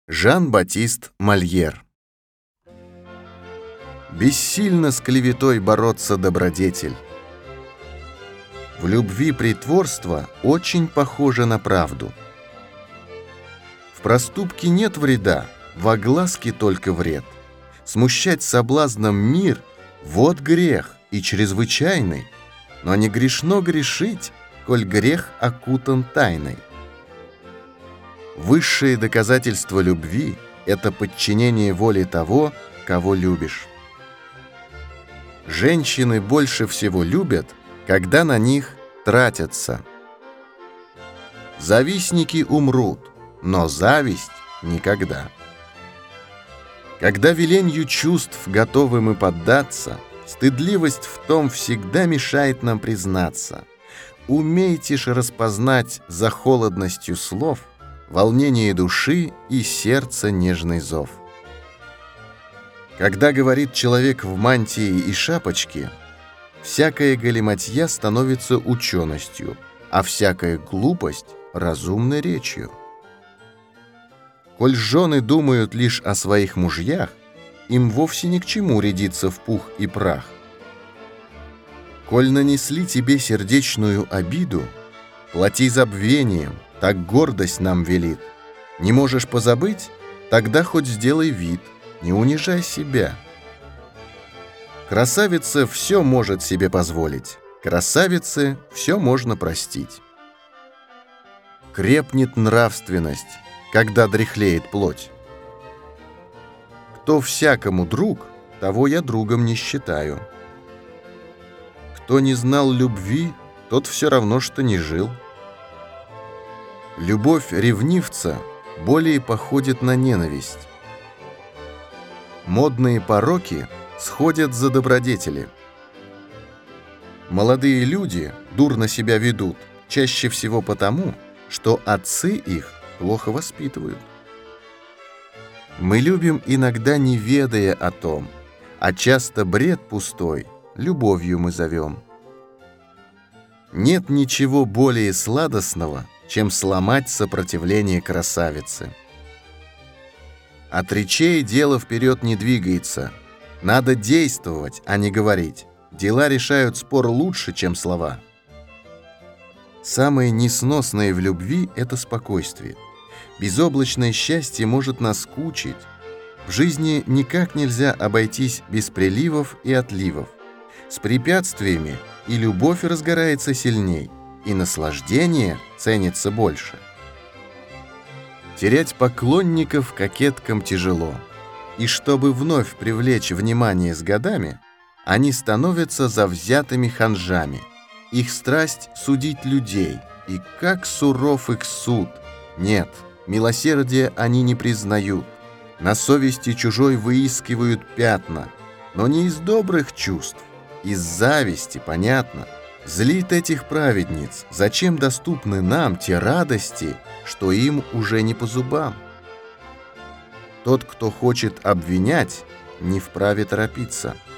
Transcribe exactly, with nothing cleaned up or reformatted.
Жан-Батист Мольер. Бессильно с клеветой бороться добродетель. В любви притворство очень похоже на правду. В проступке нет вреда, в огласке только вред. Смущать соблазном мир — вот грех, и чрезвычайный, но не грешно грешить, коль грех окутан тайной. Высшее доказательство любви — это подчинение воле того, кого любишь. Женщины больше всего любят, когда на них тратятся. Завистники умрут, но зависть никогда. Когда веленью чувств готовы мы поддаться, стыдливость в том всегда мешает нам признаться. Умейте ж распознать за холодностью слов волнение души и сердца нежный зов. Когда говорит человек в мантии и шапочке, всякая галиматья становится ученостью, а всякая глупость — разумной речью. Коль жены думают лишь о своих мужьях, им вовсе ни к чему рядиться в пух и прах. Коль нанесли тебе сердечную обиду, плати забвением, так гордость нам велит. Не можешь позабыть? Тогда хоть сделай вид, не унижай себя. Красавица все может себе позволить, красавице все можно простить. Крепнет нравственность, когда дряхлеет плоть. Кто всякому друг, того я другом не считаю. Кто не знал любви, тот все равно, что не жил. Любовь ревнивца более походит на ненависть. Модные пороки сходят за добродетели. Молодые люди дурно себя ведут чаще всего потому, что отцы их плохо воспитывают. Мы любим иногда, не ведая о том, а часто бред пустой любовью мы зовем. Нет ничего более сладостного, чем сломать сопротивление красавицы. От речей дело вперед не двигается. Надо действовать, а не говорить. Дела решают спор лучше, чем слова. Самое несносное в любви — это спокойствие. Безоблачное счастье может наскучить. В жизни никак нельзя обойтись без приливов и отливов. С препятствиями и любовь разгорается сильней, и наслаждение ценится больше. Терять поклонников кокеткам тяжело, и чтобы вновь привлечь внимание с годами, они становятся завзятыми ханжами. Их страсть — судить людей, и как суров их суд. Нет, милосердия они не признают, на совести чужой выискивают пятна, но не из добрых чувств, из зависти, понятно. Злит этих праведниц, зачем доступны нам те радости, что им уже не по зубам. Тот, кто хочет обвинять, не вправе торопиться.